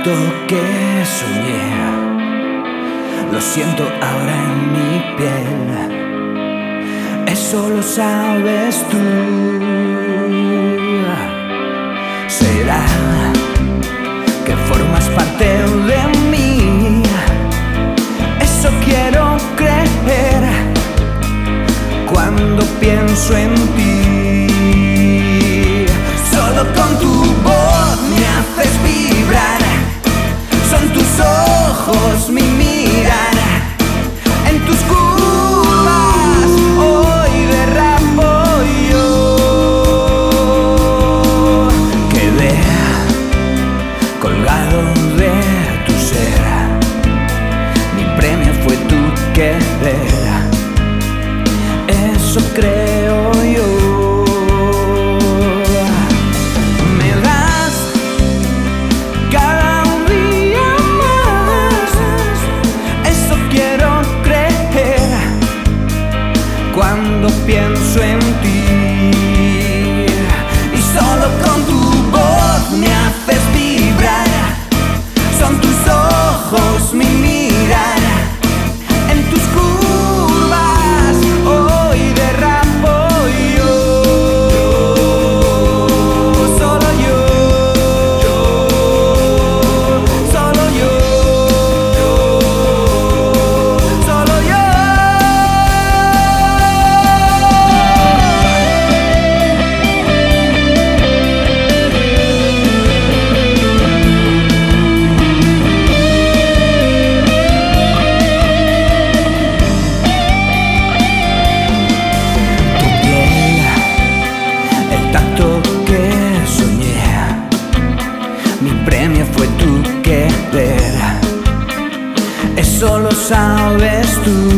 tanto que soñé, lo siento ahora en mi piel. Eso lo sabes tú. ¿Será que formas parte de mí? Eso quiero creer cuando pienso en ti. Solo con tu voz me haces vibrar, son tus ojos mi mirar. En tus curvas hoy derrapo yo. Quedé colgado de tu ser, mi premio fue tu querer. Eso creo yo. Me das cada día más, eso quiero creer cuando pienso en ti. Y solo con tu voz me haces vibrar, son tus ojos mi mirar. En tus curvas hoy derrapo yo. Solo yo, solo yo, solo yo. Mi premio fue tu querer, eso lo sabes tú.